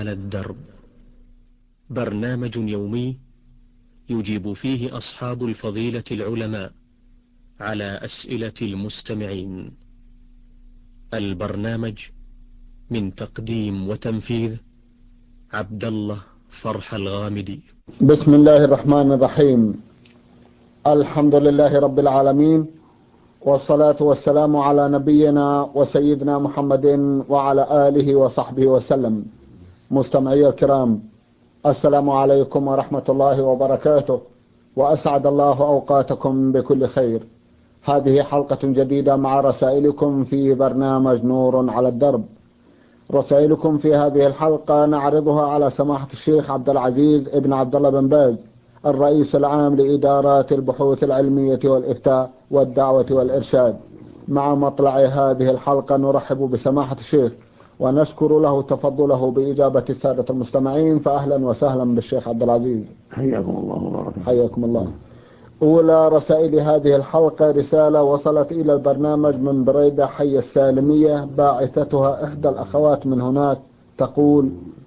على الدرب، برنامج يومي يجيب فيه أصحاب الفضيلة العلماء على أسئلة المستمعين. البرنامج من تقديم وتنفيذ عبد الله فرح الغامدي. بسم الله الرحمن الرحيم. الحمد لله رب العالمين، والصلاة والسلام على نبينا وسيدنا محمد وعلى آله وصحبه وسلم. مستمعي الكرام، السلام عليكم ورحمة الله وبركاته، وأسعد الله أوقاتكم بكل خير. هذه حلقة جديدة مع رسائلكم في برنامج نور على الدرب. رسائلكم في هذه الحلقة نعرضها على سماحة الشيخ عبد العزيز ابن عبد الله بن باز، الرئيس العام لإدارات البحوث العلمية والإفتاء والدعوة والإرشاد. مع مطلع هذه الحلقة نرحب بسماحة الشيخ ونشكر له تفضله بإجابة السادة المستمعين، فأهلا وسهلا بالشيخ عبد العزيز. حياكم الله وبارك. حياكم الله. أولى رسائل هذه الحلقة رسالة وصلت إلى البرنامج من بريدة حي السالمية، باعثتها إحدى الأخوات من هناك، تقول: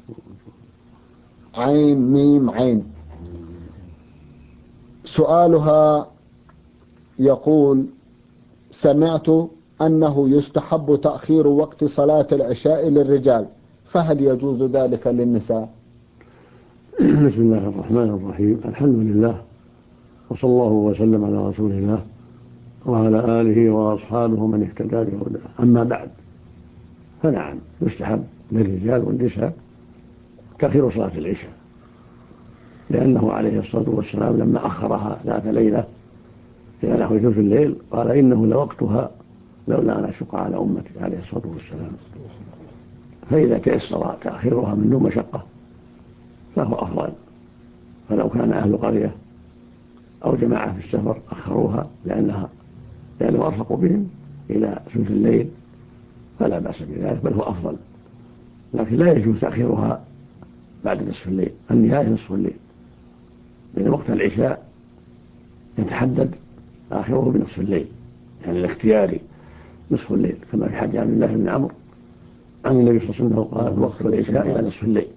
عين ميم عين. سؤالها يقول: سمعت أنه يستحب تأخير وقت صلاة العشاء للرجال، فهل يجوز ذلك للنساء؟ بسم الله الرحمن الرحيم. الحمد لله، وصلى الله وسلم على رسول الله وعلى آله وأصحابه من اهتدى بهداه. أما بعد، فنعم يستحب للرجال والنساء تأخير صلاة العشاء، لأنه عليه الصلاة والسلام لما أخرها ذات ليلة إلى نحو ثلث الليل قال: إنه لوقتها لولا أن أشق على أمتي، عليه الصلاة والسلام. فإذا تيسر تأخيرها من دون مشقة فهو أفضل. فلو كان أهل قرية أو جماعة في السفر أخروها لأنه أرفق بهم إلى ثلث الليل فلا بأس بذلك، بل هو أفضل. لكن لا يجوز تأخيرها بعد نصف الليل، النهاية نصف الليل، لأن وقت العشاء يتحدد آخره بنصف الليل، يعني الاختياري نصف الليل، كما في حديث عبد الله بن عمرو عن النبي صلى الله عليه وسلم قال: وقت العشاء إلى نصف الليل.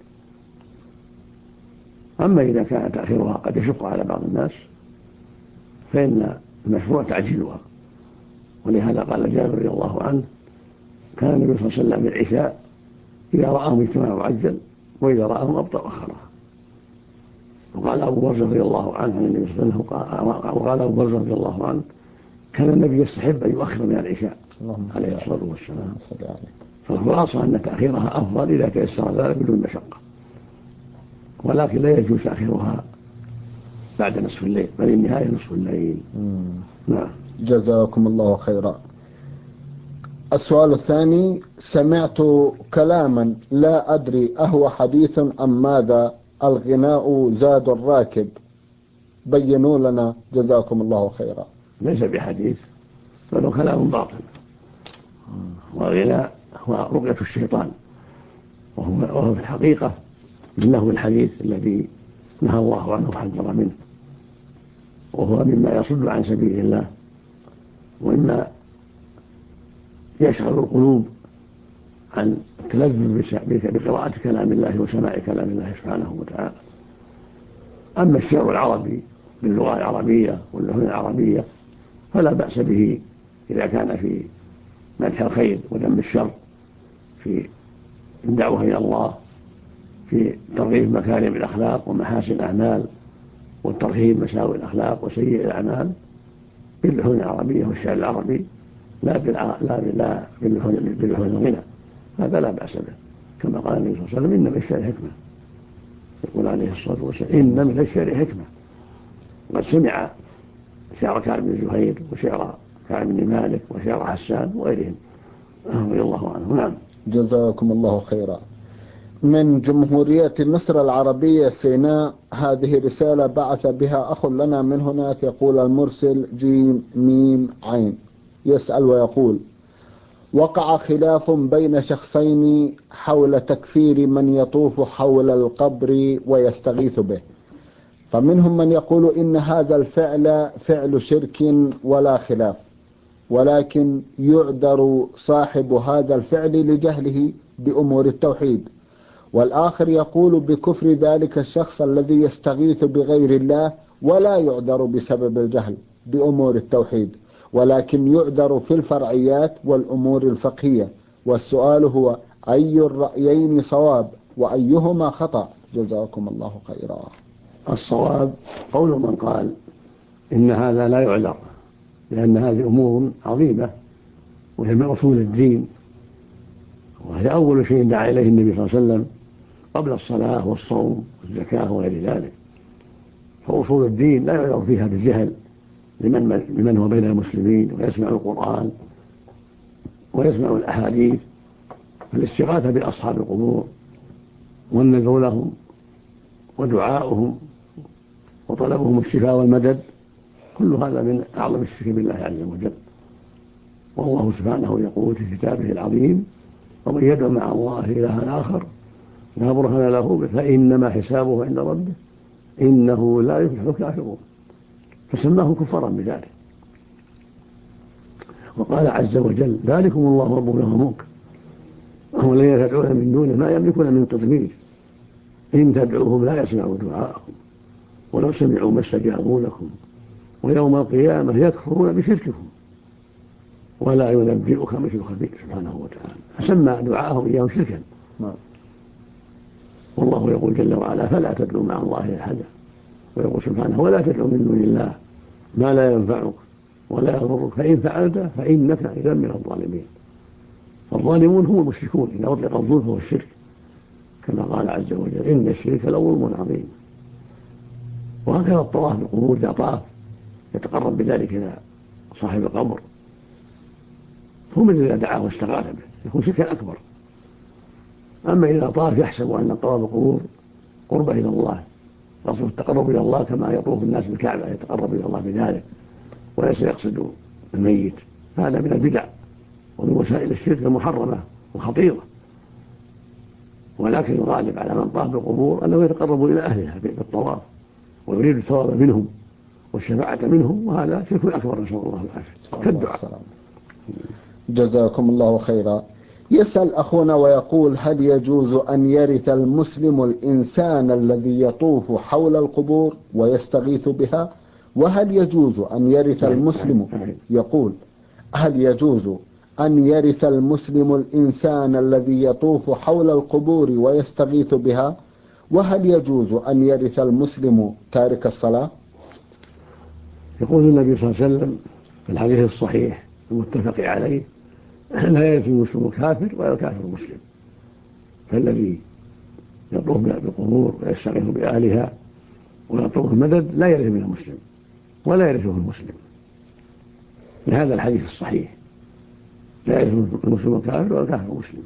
أما إذا كان تأخيرها قد يشق على بعض الناس فإن المشروع تعجيلها، ولهذا قال جابر رضي الله عنه: كان النبي صلى الله عليه وسلم بالعشاء إذا رآهم اجتمعوا عجل، وإذا رآهم أبطأ أخرها. وقال أبو برزة رضي الله عنه عن النبي صلى الله عليه وسلم، وقال أبو برزة رضي الله عنه: كان النبي يستحب أن يؤخر من العشاء عليه الصلاة والسلام. فالخلاصة أن تأخيرها أفضل إذا تيسر ذلك بدون مشقة، ولكن لا يجوز تأخيرها بعد نصف الليل، بل النهاية نصف الليل. نعم. جزاكم الله خيرا. السؤال الثاني: سمعت كلاما لا أدري أهو حديث أم ماذا، الغناء زاد الراكب، بينوا لنا جزاكم الله خيرا. ليس بحديث، بل كلام باطل. والغناء هو رقية الشيطان، وهو في الحقيقة من لهو الحديث الذي نهى الله عنه وحذر منه، وهو مما يصد عن سبيل الله، ومما يشغل القلوب عن التلذذ بقراءة كلام الله وسماع كلام الله سبحانه وتعالى. أما الشعر العربي باللغة العربية واللهن العربية فلا بأس به إذا كان في مدح الخير وذم الشر، في الدعوة إلى الله، في ترغيب مكارم الأخلاق ومحاسن الأعمال، والترهيب مساوئ الأخلاق وسيئ الأعمال باللهن العربية والشعر العربي، لا باللهن الغنى. هذا لا بأس به، كما قال النبي صلى الله عليه وسلم: إن من الشعر حكمة. يقول عليه الصلاة والسلام: إن من الشعر حكمة. قد سمع شعر كعب بن زهير وشعر كعب بن مالك وشعر حسان وغيرهم رضي الله عنه. نعم. جزاكم الله خيرا. من جمهورية مصر العربية سيناء، هذه رسالة بعث بها أخ لنا من هناك، يقول المرسل جيم ميم عين، يسأل ويقول: وقع خلاف بين شخصين حول تكفير من يطوف حول القبر ويستغيث به، فمنهم من يقول إن هذا الفعل فعل شرك ولا خلاف، ولكن يعذر صاحب هذا الفعل لجهله بأمور التوحيد، والآخر يقول بكفر ذلك الشخص الذي يستغيث بغير الله ولا يعذر بسبب الجهل بأمور التوحيد، ولكن يعذر في الفرعيات والأمور الفقهية. والسؤال هو أي الرأيين صواب وأيهما خطأ؟ جزاكم الله خيرا. الصواب قول من قال إن هذا لا يعذر، لأن هذه أمور عظيمة وهي من أصول الدين، وهي أول شيء دعا إليه النبي صلى الله عليه وسلم قبل الصلاة والصوم والزكاة وغير ذلك. فأصول الدين لا يعذر فيها بالجهل لمن هو بين المسلمين ويسمع القرآن ويسمع الأحاديث. فالاستغاثة بأصحاب القبور والنذر لهم ودعاؤهم وطلبهم الشفاء والمدد، كل هذا من أعظم الشرك بالله عز وجل. والله سبحانه يقول في كتابه العظيم: ومن يدعو مع الله إلها آخر لا برهان له به فإنما حسابه عند ربه إنه لا يفلح الكافرون. فسماهم كفارا بذلك. وقال عز وجل: ذلكم الله ربنا وملك والذين تدعون من دونه ما يملكون من قطمير إن تدعوهم لا يسمعوا دعاءكم ولو سمعوا ما استجابوا لكم ويوم القيامة يكفرون بشرككم ولا ينبئك مثل خبير سبحانه وتعالى. فسمى دعاءهم إياهم شركا. والله يقول جل وعلا: فلا تدعوا مع الله أحدا. ويقول سبحانه: ولا تدعوا من دون الله ما لا ينفعك ولا يضرك فإن فعلت فإنك إذا من الظالمين. فالظالمون هم المشركون، إذا أطلق الظلم فهو الشرك، كما قال عز وجل: إن الشرك لظلم عظيم. وهكذا الطواف بالقبور، إذا طاف يتقرب بذلك إلى صاحب القبر هو مثل إذا دعاه واستغاث به، يكون شركا أكبر. أما إذا طاف يحسب أن الطواف بالقبور قربة إلى الله، يصل التقرب إلى الله كما يطوف الناس بالكعبة يتقرب إلى الله بذلك وليس يقصد الميت، هذا من البدع ومن وسائل الشرك المحرمة وخطيرة. ولكن الغالب على من طاف بالقبور أنه يتقرب إلى أهلها بالطواف ويريد الثواب منهم والشفاعة منهم، وهذا شرك أكبر نسأل الله العافية كالدعاء. جزاكم الله خيرا. يسأل أخونا ويقول: هل يجوز أن يرث المسلم الإنسان الذي يطوف حول القبور ويستغيث بها؟ وهل يجوز أن يرث المسلم يقول هل يجوز أن يرث المسلم الإنسان الذي يطوف حول القبور ويستغيث بها؟ وهل يجوز أن يرث المسلم تارك الصلاة؟ يقول النبي صلى الله عليه وسلم في الحديث الصحيح المتفق عليه: لا يرث المسلم الكافر ولا الكافر المسلم. فالذي يطوف بالقبور ويستغيث بأهلها ويطلب المدد لا يرث من المسلم ولا يرثه المسلم، لهذا الحديث الصحيح: لا يرث المسلم الكافر ولا الكافر المسلم.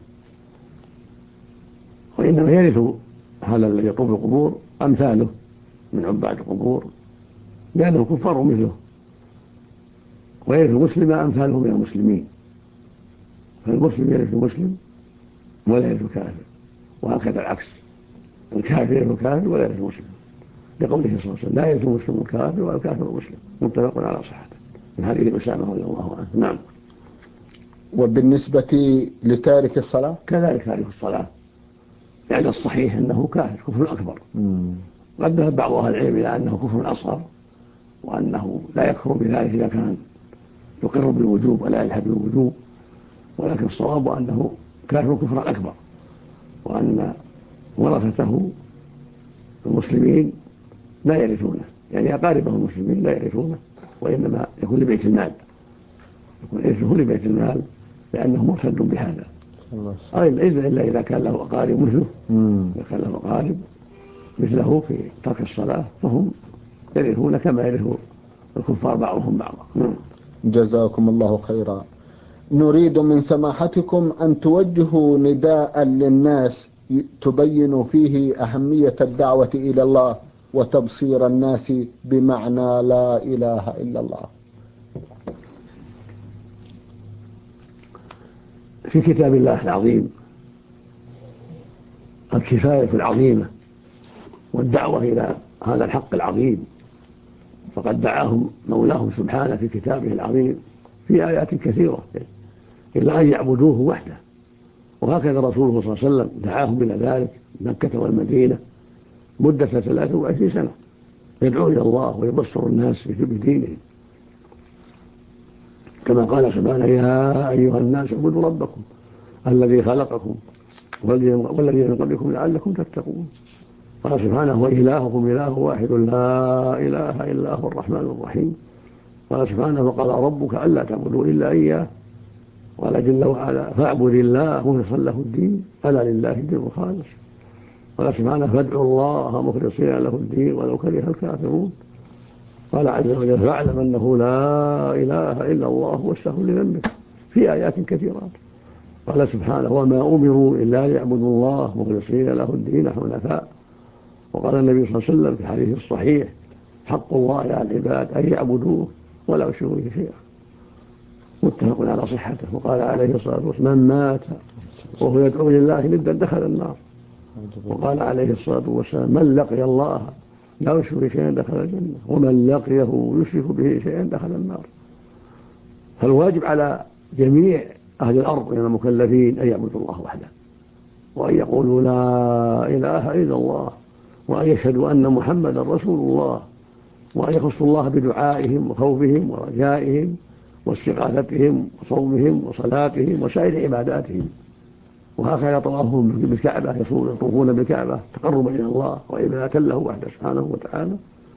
وإنما يرث هذا الذي يطوف بالقبور أمثاله من عباد القبور لأنه كفار مثله، ويرث المسلم أمثاله من المسلمين. فالمسلم يرث المسلم ولا يرث الكافر، وهكذا العكس، الكافر يرث الكافر ولا يرث المسلم، لقوله صلى الله عليه وسلم: لا يرث المسلم الكافر ولا الكافر المسلم. متفق على صحته من حديث أسامة رضي الله عنه. نعم. وبالنسبة لتارك الصلاة كذلك تارك الصلاة، يعني الصحيح أنه كافر كفر أكبر. قد ذهب بعض أهل العلم إلى أنه كفر أصغر، وأنه لا يكفر بذلك إذا كان يقر بالوجوب ولا يلحد بالوجوب، ولكن الصواب أنه كافر كفرا أكبر، وأن ورثته المسلمين لا يرثونه، يعني أقاربه المسلمين لا يرثونه، وإنما يكون لبيت المال، يكون إرثه لبيت المال لأنه مرتد بهذا. إلا إذا كان له أقارب مثله، إذا كان له أقارب مثله في ترك الصلاة فهم يرثون كما يرث الكفار بعضهم بعضا. جزاكم الله خيرا. نريد من سماحتكم أن توجهوا نداء للناس تبين فيه أهمية الدعوة إلى الله وتبصير الناس بمعنى لا إله إلا الله. في كتاب الله العظيم الكفاية العظيمة والدعوة إلى هذا الحق العظيم، فقد دعاهم مولاهم سبحانه في كتابه العظيم في آيات كثيرة إلا أن يعبدوه وحده، وهكذا رسوله صلى الله عليه وسلم دعاهم إلى ذلك مكة والمدينة مدة 23 سنة يدعو إلى الله ويبصر الناس بدينهم، كما قال سبحانه: يا أيها الناس اعبدوا ربكم الذي خلقكم والذي من قبلكم لعلكم تتقون. قال سبحانه: وإلهكم إله واحد لا إله إلا هو الرحمن الرحيم. قال سبحانه: وقال ربك ألا تعبدوا إلا إياه. قال جل وعلا: فاعبد الله مخلصا له الدين ألا لله الدين الخالص. قال سبحانه: فادعوا الله مخلصين له الدين ولو كره الكافرون. قال عز وجل: فاعلم أنه لا إله إلا الله واستغفر لذنبك، في آيات كثيرات. قال سبحانه: وما أمروا إلا ليعبدوا الله مخلصين له الدين حنفاء. وقال النبي صلى الله عليه وسلم في الحديث الصحيح: حق الله على العباد أن يعبدوه ولا يشركوا به شيئا، متفق على صحته. وقال عليه الصلاة والسلام: من مات وهو يدعو لله ندا دخل النار. وقال عليه الصلاة والسلام: من لقي الله لا يشرك به شيئا دخل الجنة، ومن لقيه يشرك به شيئا دخل النار. فالواجب على جميع أهل الأرض من المكلفين أن يعبدوا الله وحده، وأن يقولوا لا إله إلا الله، وأن يشهدوا أن محمدا رسول الله، وأن يخصوا الله بدعائهم وخوفهم ورجائهم واستغاثتهم وصومهم وصلاتهم وسائر عباداتهم. وهكذا طوافهم بالكعبة، يطوفون بالكعبة تقربا إلى الله وعبادة له وحده سبحانه وتعالى.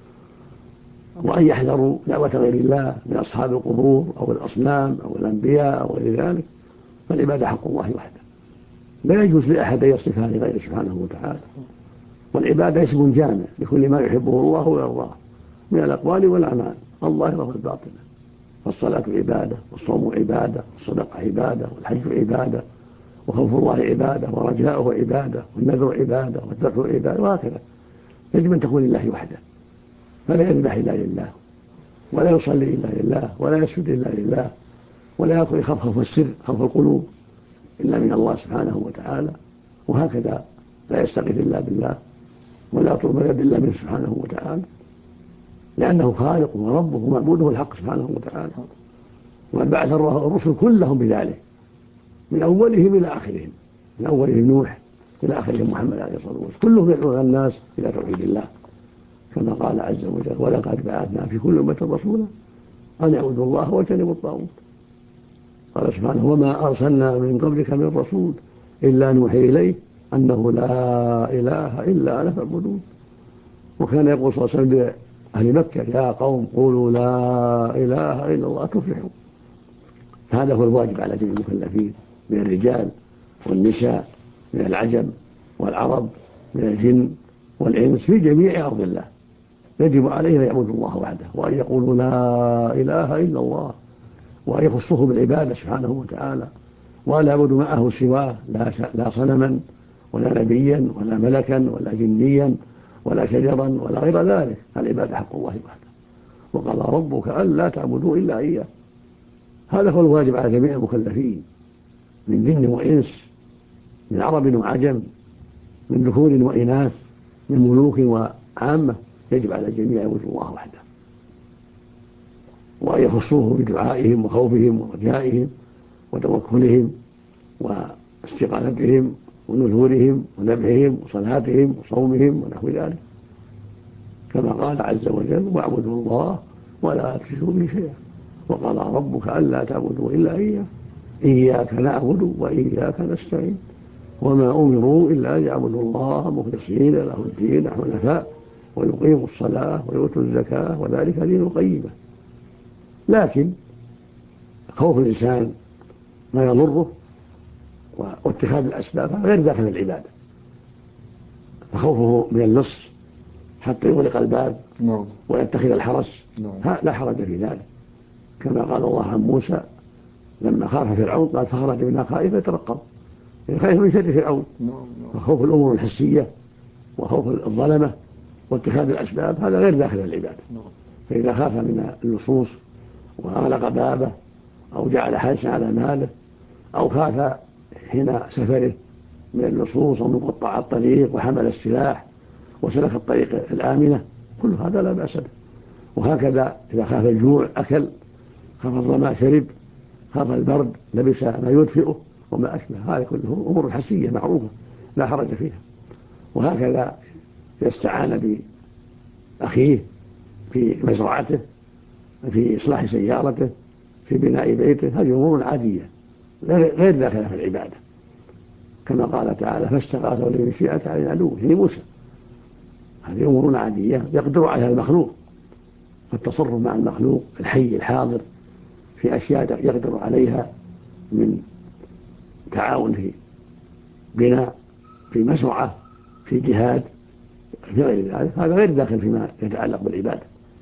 وأن يحذروا دعوة غير الله من أصحاب القبور أو الأصنام أو الأنبياء أو غير ذلك، فالعبادة حق الله وحده، لا يجوز لأحد أن يصرفها لغيره سبحانه وتعالى. والعبادة اسم جامع لكل ما يحبه الله ويرضاه من الأقوال والأعمال الظاهرة والباطنة. فالصلاة عبادة، والصوم عبادة، والصدقة عبادة، والحج عبادة، وخوف الله عبادة، ورجاؤه عبادة، والنذر عبادة، والذبح عبادة، وهكذا. يجب أن تكون لله وحده، فلا يذبح إلا لله، ولا يصلي إلا لله، ولا يسجد إلا لله، ولا يكون يخاف خوف السر خوف القلوب إلا من الله سبحانه وتعالى. وهكذا لا يستغيث إلا بالله، ولا يطلب مدد إلا منه سبحانه وتعالى، لأنه خالقه وربه ومعبوده الحق سبحانه وتعالى. وقد بعث الرسل كلهم بذلك، من أولهم إلى آخرهم، من أولهم نوح إلى آخرهم محمد عليه الصلاة والسلام، كلهم يدعون الناس إلى توحيد الله، كما قال عز وجل: ولقد بعثنا في كل أمة رسولا أن اعبدوا الله واجتنبوا الطاغوت. قال سبحانه: وما أرسلنا من قبلك من رسول إلا نوحي إليه أنه لا إله إلا أنا فاعبدون. وكان يقول صلى الله عليه وسلم لأهل مكة: يا قوم قولوا لا إله إلا الله تفلحوا. هذا هو الواجب على جميع المكلفين من الرجال والنساء، من العجم والعرب، من الجن والإنس، في جميع أرض الله. يجب عليهم أن يعبدوا الله وحده، وأن يقولوا لا إله إلا الله، وأن يخصوه بالعبادة سبحانه وتعالى، ولا يعبدوا معه سواه، لا صنما ولا نبيا ولا ملكا ولا جنيا ولا شجرا ولا غير ذلك. العبادة حق الله وحده. وقال ربك ألا تعبدوا إلا إياه. هذا هو الواجب على جميع المكلفين من جن وإنس، من عرب وعجم، من ذكور وإناث، من ملوك وعامة. يجب على الجميع أن يعبدوا الله وحده، وأن يخصوه بدعائهم وخوفهم ورجائهم وتوكلهم واستغاثتهم ونذورهم وذبحهم وصلاتهم وصومهم ونحو ذلك، كما قال عز وجل: واعبدوا الله ولا تشركوا به شيئا. وقال ربك ألا تعبدوا إلا إياه إياك نعبد وإياك نستعين وما أمروا إلا ليعبدوا الله مخلصين له الدين حنفاء ويقيموا الصلاة ويؤتوا الزكاة وذلك دين القيمة. لكن خوف الإنسان ما يضره واتخاذ الأسباب غير داخل العبادة، فخوفه من اللص حتى يغلق الباب ويتخذ الحرس لا حرج في ذلك، كما قال الله عن موسى لما خاف فرعون قال: فخرج منها خائفا يترقب، يعني خايف من شر فرعون. فخوف الأمور الحسية وخوف الظلمة واتخاذ الأسباب هذا غير داخل العبادة. فإذا خاف من اللصوص وأغلق بابه أو جعل حارسا على ماله أو خاف حين سفره من اللصوص أو من قطاع الطريق وحمل السلاح وسلك الطريق الآمنة، كل هذا لا بأس به. وهكذا إذا خاف الجوع أكل، خاف الظمأ شرب، خاف البرد لبس ما يدفئه وما أشبه، هذه كله أمور حسية معروفة لا حرج فيها. وهكذا يستعان بأخيه في مزرعته، في إصلاح سيارته، في بناء بيته. هذه أمور عادية غير داخلة في العبادة، كما قال تعالى فاستغاثه الذي شيعت على عدوه يعني موسى. هذه أمور عادية يقدر عليها المخلوق، فالتصرف مع المخلوق الحي الحاضر في أشياء يقدر عليها من تعاون في بناء، في مزرعة، في جهاد، في غير ذلك، هذا غير داخل فيما يتعلق بالعبادة.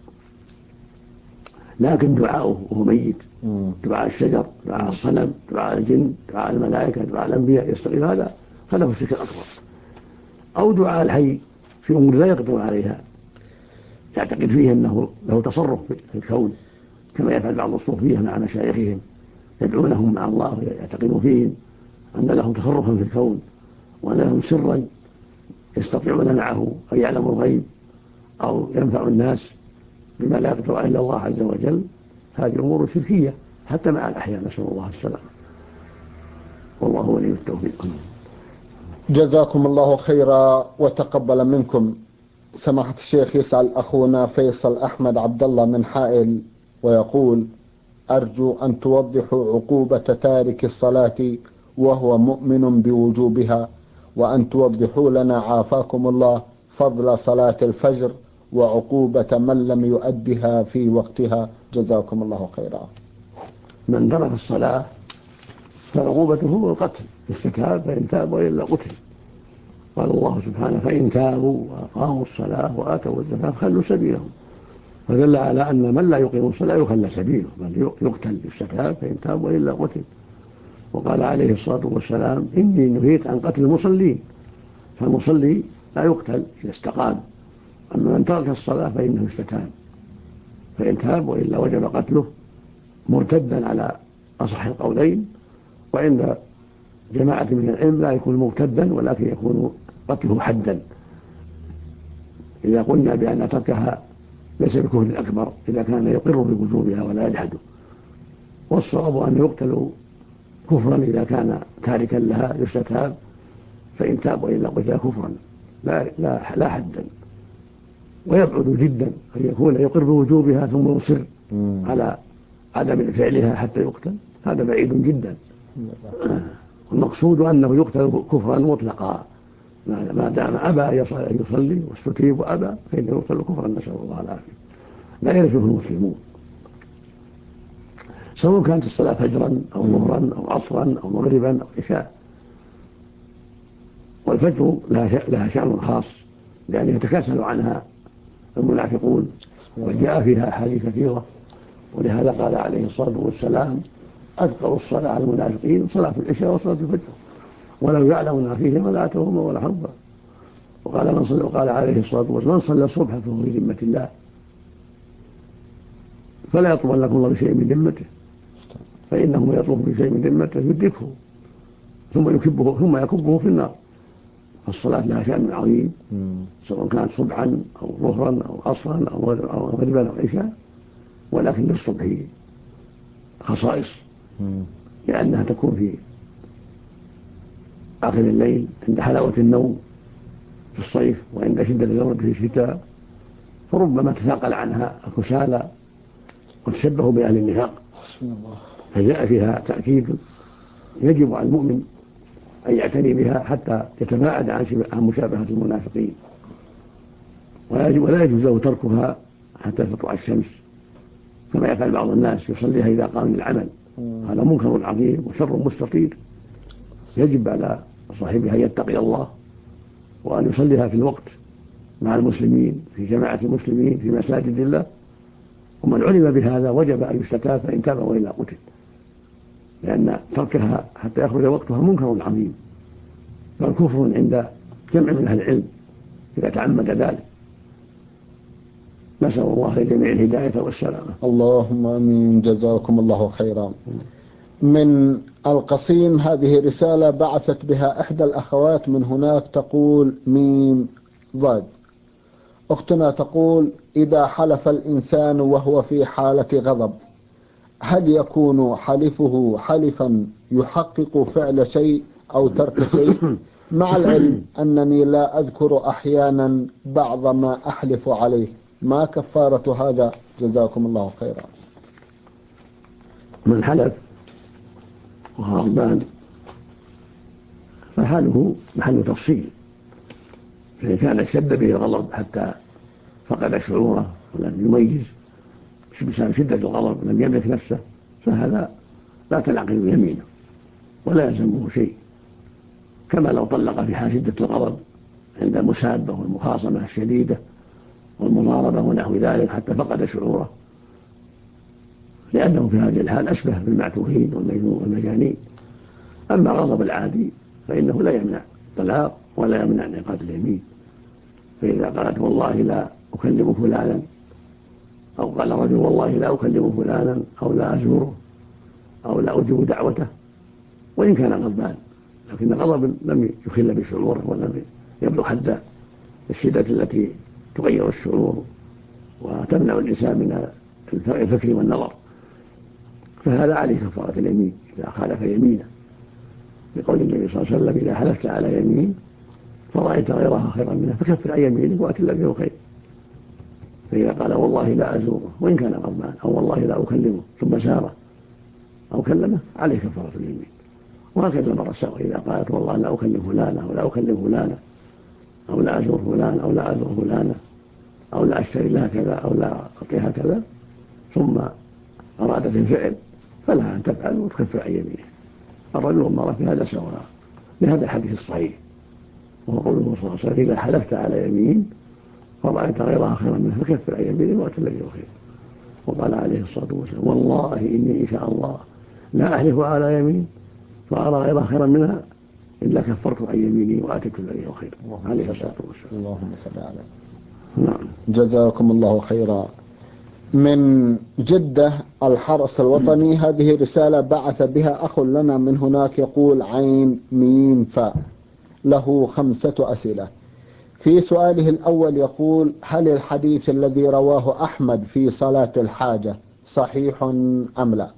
لكن دعاؤه وهو ميت، دعاء الشجر، دعاء الصنم، دعاء الجن، دعاء الملائكة، دعاء الأنبياء يستغيث، هذا هو الشرك الأكبر. أو دعاء الحي في أمور لا يقدر عليها، يعتقد فيه أنه له تصرف في الكون، كما يفعل بعض الصوفية مع مشايخهم، يدعونهم مع الله ويعتقدون فيهم أن لهم تصرفا في الكون، وأن لهم سرا يستطيعون معه أن يعلموا الغيب أو ينفع الناس بما لا يقدر إلا الله عز وجل. هذه أمور شركية حتى مع الأحياء، نسأل الله السلامة، والله ولي التوفيق. جزاكم الله خيرا وتقبل منكم. سماحة الشيخ، يسأل أخونا فيصل أحمد عبد الله من حائل ويقول: أرجو أن توضحوا عقوبة تارك الصلاة وهو مؤمن بوجوبها، وأن توضحوا لنا عافاكم الله فضل صلاة الفجر وعقوبة من لم يؤدها في وقتها، جزاكم الله خيرا. من ترك الصلاة فعقوبته هو القتل، استتاب فإن تاب وإلا قتل. قال الله سبحانه فإن تابوا وأقاموا الصلاة وآتوا الزكاة فخلوا سبيلهم، فدل على أن من لا يقيم الصلاة يخلى سبيله، بل يقتل استتاب فإن تاب وإلا قتل. وقال عليه الصلاة والسلام إني نهيت عن قتل المصلين، فالمصلي لا يقتل إذا استقام، أما من ترك الصلاة فإنه استتاب، فإن تاب وإلا وجب قتله مرتدا على أصح القولين. وعند جماعة من العلم لا يكون مرتدا، ولكن يكون قتله حدا إذا قلنا بأن تركها ليس بكفر الأكبر، إذا كان يقر بوجوبها ولا يجحده. والصواب أن يقتل كفرا إذا كان تاركا لها يستتاب، فإن تاب وإلا قتل كفرا لا حدا. ويبعد جدا أن يكون يقر بوجوبها ثم يصر على عدم فعلها حتى يقتل، هذا بعيد جدا. المقصود أنه يقتل كفرا مطلقا، ما دام أبى أن يصلي واستتيب وأبى فإنه يقتل كفرا، نسأل الله العافية، لا يرثه المسلمون، سواء كانت الصلاة فجرا أو ظهرا أو عصرا أو مغربا أو عشاء. والفجر لها شأن خاص لأن يتكاسل عنها المنافقون، وجاء فيها أحاديث كثيرة، ولهذا قال عليه الصلاة والسلام أثقل الصلاة على المنافقين صلاة العشاء وصلاة الفجر، ولو يعلمون فيهما لآتوهما ولا حبا. وقال عليه الصلاة والسلام من صلى الصبح فهو في ذمة الله، فلا يطلبنكم الله بشيء من ذمته، فإنه من يطلب بشيء من ذمته يدركه ثم يكبه في النار. فالصلاة لها شأن عظيم، سواء كانت صبحا أو ظهرا أو عصرا أو مغربا أو عشاء، ولكن للصبح خصائص، لأنها تكون في آخر الليل عند حلاوة النوم في الصيف، وعند شدة البرد في الشتاء، فربما تثاقل عنها الكسالى وتشبه بأهل النفاق، فجاء فيها تأكيد يجب على المؤمن أن يعتني بها حتى يتباعد عن مشابهة المنافقين، ولا يجوز له تركها حتى تطلع الشمس كما يفعل بعض الناس، يصليها إذا قام للعمل، هذا منكر عظيم وشر مستطير. يجب على صاحبها أن يتقي الله وأن يصليها في الوقت مع المسلمين في جماعة المسلمين في مساجد الله، ومن علم بهذا وجب أن يستتاب فإن تاب وإلا قتل، لأن تركها حتى يخرج وقتها منكر عظيم، بل كفر عند جمع من أهل العلم إذا تعمد ذلك. نسأل الله لجميع الهداية والسلامة. اللهم آمين، جزاكم الله خيرا. من القصيم هذه رسالة بعثت بها إحدى الأخوات من هناك، تقول ميم ضاد. أختنا تقول: إذا حلف الإنسان وهو في حالة غضب هل يكون حلفه حلفا يحقق فعل شيء أو ترك شيء؟ مع العلم أنني لا أذكر أحيانا بعض ما أحلف عليه، ما كفارة هذا؟ جزاكم الله خيرا. من حلف وهو غضبان فحاله محل تفصيل، فإن كان اشتد به الغضب حتى فقد شعوره ولم يميز بسبب شدة الغضب ولم يملك نفسه، فهذا لا تنعقد يمينه ولا يلزمه شيء، كما لو طلق في حال شدة الغضب عند المسابة والمخاصمة الشديدة والمضاربة ونحو ذلك حتى فقد شعوره، لأنه في هذه الحال أشبه بالمعتوهين والمجانين. أما غضب العادي فإنه لا يمنع طلاق ولا يمنع انعقاد اليمين. فإذا قالت والله لا أكلم فلانا، أو قال رجل والله لا أكلم فلانا أو لا أزوره أو لا أجيب دعوته، وإن كان غضبان، لكن الغضب لم يخل بشعوره ولم يبلغ حد الشدة التي تغير الشعور وتمنع الإنسان من الفكر والنظر، فهذا عليه كفارة اليمين إذا خالف يمينه، بقول النبي صلى الله عليه وسلم: إذا حلفت على يمين فرأيت غيرها خيرا منها فكفر عن يمينك وأت الذي هو خير. فإذا قال والله لا أزوره وإن كان غضبان، أو والله لا أكلمه ثم ساره أو كلمه، عليه كفارة اليمين. وهكذا المرأة سواء إذا قالت والله لا أكلم فلانا أو لا أكلم فلانا أو لا أزور فلان أو لا أزور فلانا أو لا أشتري لها كذا أو لا أعطيها كذا، ثم أرادت الفعل، فلها أن تفعل وتكفر عن يمينه. الرجل والمرأة في هذا سواء، لهذا الحديث الصحيح، وهو قوله صلى الله عليه وسلم: إذا حلفت على يمين فرأيت غيرها خيرا منها فكفر عن يمينك وأت الذي هو خير. وقال عليه الصلاة والسلام: والله إني إن شاء الله لا أحلف على يمين فأرى غيرها خيرا منها إلا كفرت عن يميني وآتيت الذي هو خير. عليه الصلاة والسلام. اللهم صل على. نعم. جزاكم الله خيرا. من جدة الحرس الوطني، هذه رسالة بعث بها أخ لنا من هناك، يقول: عين ميم فاء، له 5 أسئلة. في سؤاله الأول يقول: هل الحديث الذي رواه أحمد في صلاة الحاجة صحيح أم لا؟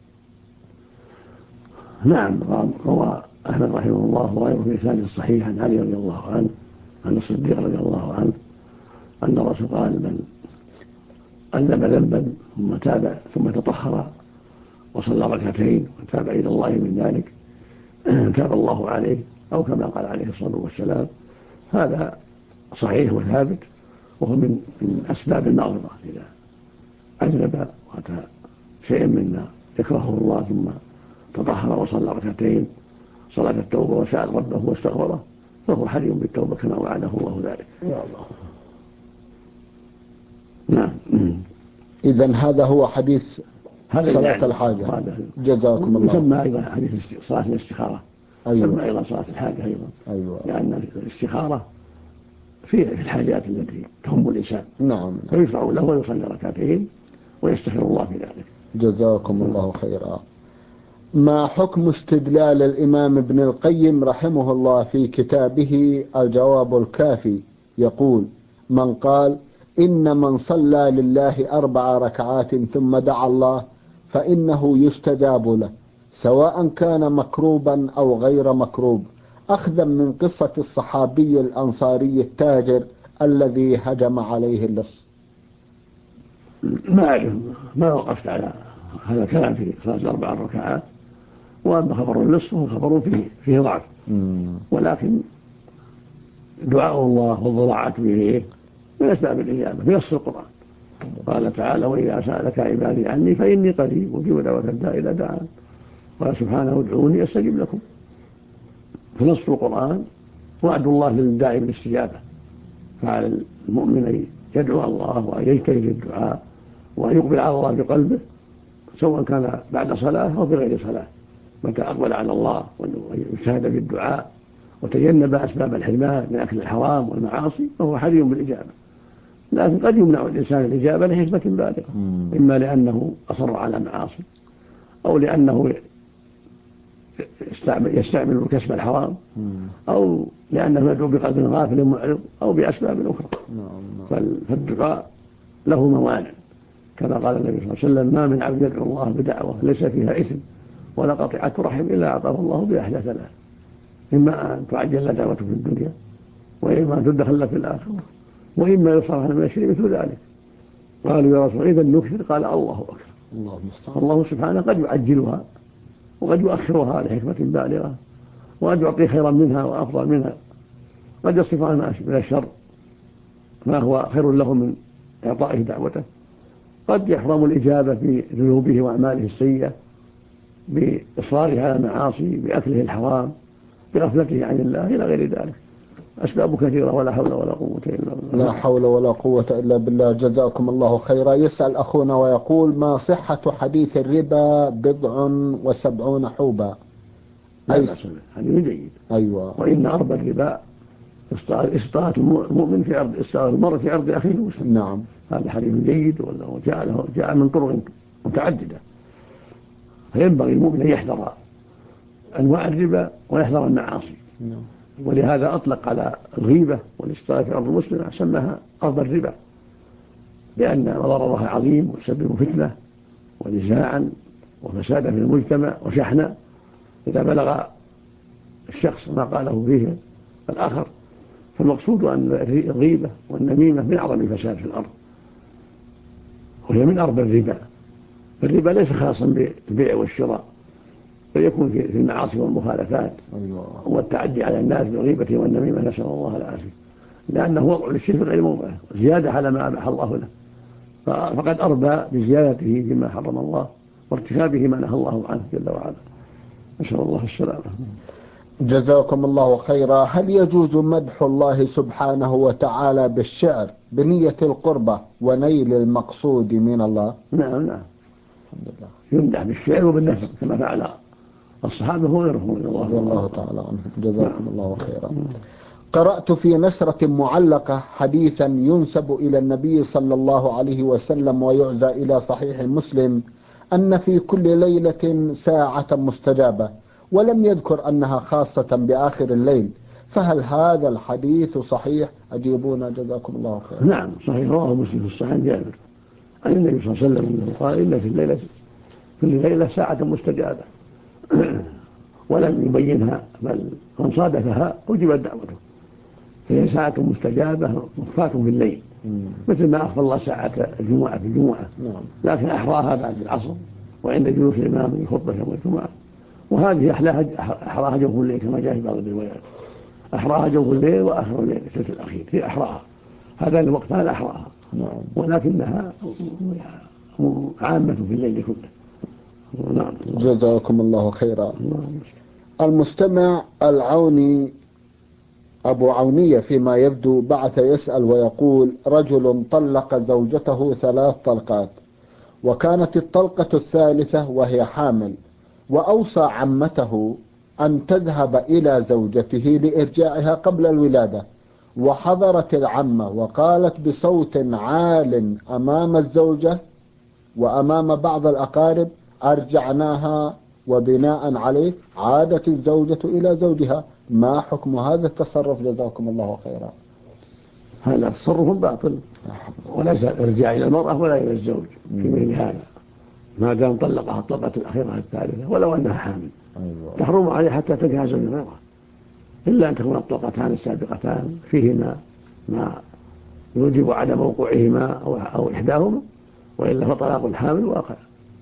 نعم، روى أحمد رحمه الله وغيره في إسناد صحيح عن علي رضي الله عنه عن الصديق رضي الله عنه أن الرسول قال: من أذنب ذنبا ثم تاب ثم تطهر وصلى ركعتين وتاب إلى الله من ذلك تاب الله عليه، أو كما قال عليه الصلاة والسلام. هذا صحيح وثابت، وهو من أسباب المغفرة. إذا أذنب وأتى شيئا مما يكرهه الله ثم تطهر وصلى ركعتين صلاة التوبة وسأل ربه واستغفره، فهو حري بالتوبة كما وعده الله ذلك. يا الله. نعم. إذن هذا هو حديث صلاة يعني الحاجة. جزاكم الله. يسمى أيضا حديث صلاة الاستخارة. أيوة. يسمى أيضا صلاة الحاجة أيضا. أيوة. لأن الاستخارة في الحاجات التي تهم الإنسان. نعم. فيشرع له ويصلي ركعتين ويستخير الله في ذلك. جزاكم الله خيرا. ما حكم استدلال الإمام ابن القيم رحمه الله في كتابه الجواب الكافي؟ يقول: من قال إن من صلى لله 4 ركعات ثم دعا الله فإنه يستجاب له، سواء كان مكروبا أو غير مكروب، أخذا من قصة الصحابي الأنصاري التاجر الذي هجم عليه اللص. ما وقفت على هذا الكلام في صلاة 4 ركعات، وأما خبر اللص فهو خبر فيه ضعف، ولكن دعاء الله والضراعة إليه من أسباب الإجابة بنص القرآن. قال تعالى: وإذا سألك عبادي عني فإني قريب أجيب دعوة الداعي إذا دعان. قال سبحانه: ادعوني أستجب لكم. فنص القرآن وعد الله للداعي بالاستجابة، فعلى المؤمن أن يدعو الله وأن يجتهد الدعاء وأن يقبل على الله بقلبه، سواء كان بعد صلاة أو بغير صلاة. متى أقبل على الله ويجتهد بالدعاء وتجنب أسباب الحرمان من أكل الحرام والمعاصي فهو حري بالإجابة. لكن قد يمنع الإنسان الإجابة لحكمة بالغة، إما لأنه أصر على معاصي، أو لأنه يستعمل كسب الحرام، أو لأنه يدعو بقلب غافل معرض، أو بأسباب أخرى. فالدعاء له موانع، كما قال النبي صلى الله عليه وسلم: ما من عبد يدعو الله بدعوة ليس فيها إثم ولا قطيعة رحم إلا أعطاه الله بأحلى 3. إما أن تعجل له دعوته في الدنيا، وإما أن تدخل له في الآخرة، وإما يصرف من الشرك مثل ذلك. قالوا يا رسول إذا نكفر؟ قال الله أكبر. الله سبحانه قد يعجلها وقد يؤخرها لحكمة بالغة، وقد يعطي خيرا منها وأفضل منها، قد يصرف عنها من الشر ما هو خير له من إعطائه دعوته، قد يحرم الإجابة بذنوبه وأعماله السيئة، بإصراره على المعاصي، بأكله الحرام، بغفلته عن الله، إلى غير ذلك. أسباب كثيرة ولا حول ولا قوة إلا بالله. لا حول ولا قوة إلا بالله. جزاكم الله خيرا. يسأل أخونا ويقول: ما صحة حديث الربا 70 حوبا؟ هذا حديث جيد. أيوة. وإن أرب الربا إسطاءة المؤمن في أرض إسطاءة المرء في أرض أخيه المسلم. نعم. هذا حديث جيد، وجاء من طرق متعددة، فينبغي المؤمن أن يحذر أنواع الربا ويحذر المعاصي. نعم. ولهذا أطلق على الغيبة والاستغلال في أرض المسلم سماها أرض الربا، لأن ضررها عظيم وتسبب فتنة ونزاعا وفسادا في المجتمع وشحنا إذا بلغ الشخص ما قاله فيه الآخر. فالمقصود أن الغيبة والنميمة من أعظم الفساد في الأرض، وهي من أرض الربا. فالربا ليس خاصا بالبيع والشراء، بل يكون في المعاصي والمخالفات والتعدي على الناس بالغيبة والنميمة، نسأل الله العافية، لأنه وضع للشيء في غير موضعه، زيادة على ما أباح الله له، فقد أربى بزيادته فيما حرم الله وارتكابه ما نهى الله عنه جل وعلا، نسأل الله السلامة. جزاكم الله خيرا. هل يجوز مدح الله سبحانه وتعالى بالشعر بنية القربة ونيل المقصود من الله؟ نعم. الحمد لله. يمدح بالشعر وبالنثر كما فعل الصحابة وغيرهم رضي الله تعالى عنهم. جزاكم الله خيرا. قرأت في نشرة معلقة حديثا ينسب إلى النبي صلى الله عليه وسلم ويعزى إلى صحيح مسلم أن في كل ليلة ساعة مستجابة، ولم يذكر أنها خاصة بآخر الليل، فهل هذا الحديث صحيح؟ أجيبونا جزاكم الله خيرا. نعم صحيح، رواه مسلم في الصحيح جابر عن النبي صلى الله عليه وسلم قال إن في كل ليلة ساعة مستجابة ولم يبينها، بل من صادفها أجيبت دعوته، فهي ساعة مستجابة مخفاة في الليل، مثل ما أخفى الله ساعة الجمعة في الجمعة، لكن أحراها بعد العصر وعند جلوس الإمام الخطبة يوم الجمعة. وهذه أحراها جوف الليل كما جاء في بعض الروايات، أحراها جوف الليل وآخر الليل الثلث الأخير هي أحراها، هذا الوقتان أحراها، ولكنها عامة في الليل كله. نعم. جزاكم الله خيرا. المستمع العوني أبو عونية فيما يبدو بعث يسأل ويقول: رجل طلق زوجته 3 طلقات، وكانت الطلقة الثالثة وهي حامل، وأوصى عمته أن تذهب إلى زوجته لإرجاعها قبل الولادة، وحضرت العمة وقالت بصوت عال أمام الزوجة وأمام بعض الأقارب: أرجعناها، وبناء عليه عادت الزوجة إلى زوجها. ما حكم هذا التصرف؟ جزاكم الله خيرا. هذا تصرف باطل، وليس إرجاع إلى المرأة ولا إلى الزوج في مثل هذا، ما دام طلقها الطلقة الأخيرة الثالثة ولو أنها حامل. تحرم عليه حتى تنكح زوجا غيرها، إلا أن تكون الطلقتان السابقتان فيهما ما يوجب عدم وقوعهما أو إحداهما، وإلا فطلاق الحامل واقع.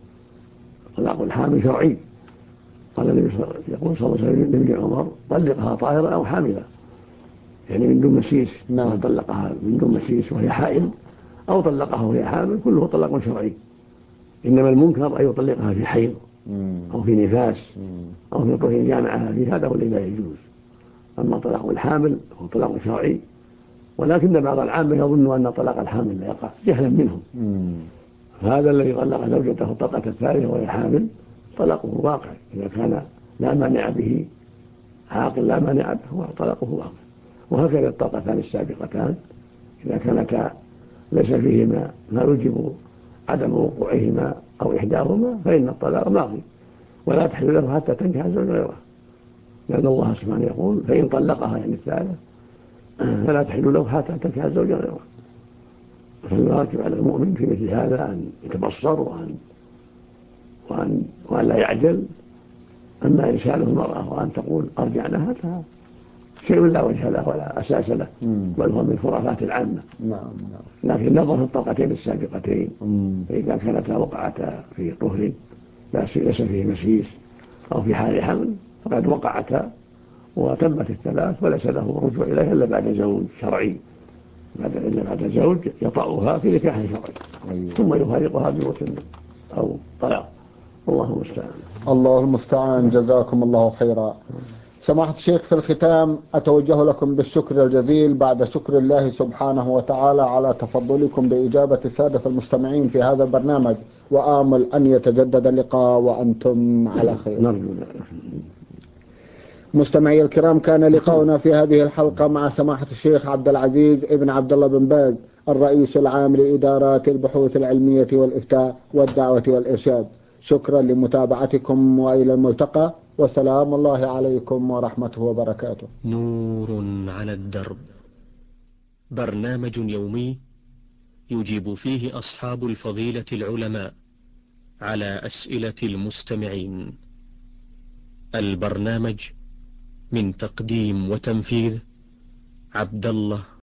طلاق الحامل شرعي، قال النبي يقول صلى الله عليه وسلم لابن عمر: طلقها طاهرة أو حاملة، يعني من دون مسيس. طلقها من دون مسيس وهي حائل، أو طلقها وهي حامل، كله طلاق شرعي. إنما المنكر أن يطلقها في حيض أو في نفاس أو في طهر جامعها فيه، هذا هو الذي لا يجوز. أما طلاق الحامل هو طلاق شرعي، ولكن بعض العامة يظن أن طلاق الحامل لا يقع جهلا منهم. هذا الذي طلق زوجته الطلقة الثالثة وهي حامل طلاقه واقع، إذا كان لا مانع به، عاقل لا مانع به، طلاقه واقع. وهكذا الطلقتان السابقتان إذا كانتا ليس فيهما ما يوجب عدم وقوعهما أو إحداهما فإن الطلاق ماضي، ولا تحل له حتى تنكح زوج غيره، لأن الله سبحانه يقول: فإن طلقها يعني الثالث فلا تحل له حتى تنكح زوج غيره. فالواجب على المؤمن في مثل هذا أن يتبصر وأن لا يعجل، أما إرسال المرأة وأن تقول أرجعناها هذا شيء لا وجه له ولا أساس له، بل هو من الخرافات العامة. لكن نظر في الطلقتين السابقتين، فإذا كانتا وقعتا في طهر ليس فيه مسيس أو في حال حمل فقد وقعتا وتمت الثلاث، وليس له رجوع إليها إلا بعد زوج شرعي، إلا بعد زوج يطأها في نكاح شرعي، ثم يفارقها بموت أو طلاق. الله المستعان. الله المستعان. جزاكم الله خيرا. سماحة الشيخ، في الختام أتوجه لكم بالشكر الجزيل بعد شكر الله سبحانه وتعالى على تفضلكم بإجابة السادة المستمعين في هذا البرنامج، وآمل أن يتجدد اللقاء وأنتم على خير. مستمعي الكرام، كان لقاؤنا في هذه الحلقة مع سماحة الشيخ عبد العزيز ابن عبد الله بن باز، الرئيس العام لإدارات البحوث العلمية والإفتاء والدعوة والإرشاد. شكرا لمتابعتكم، وإلى الملتقى، وسلام الله عليكم ورحمته وبركاته. نور على الدرب، برنامج يومي يجيب فيه أصحاب الفضيلة العلماء على أسئلة المستمعين. البرنامج من تقديم وتنفيذ عبد الله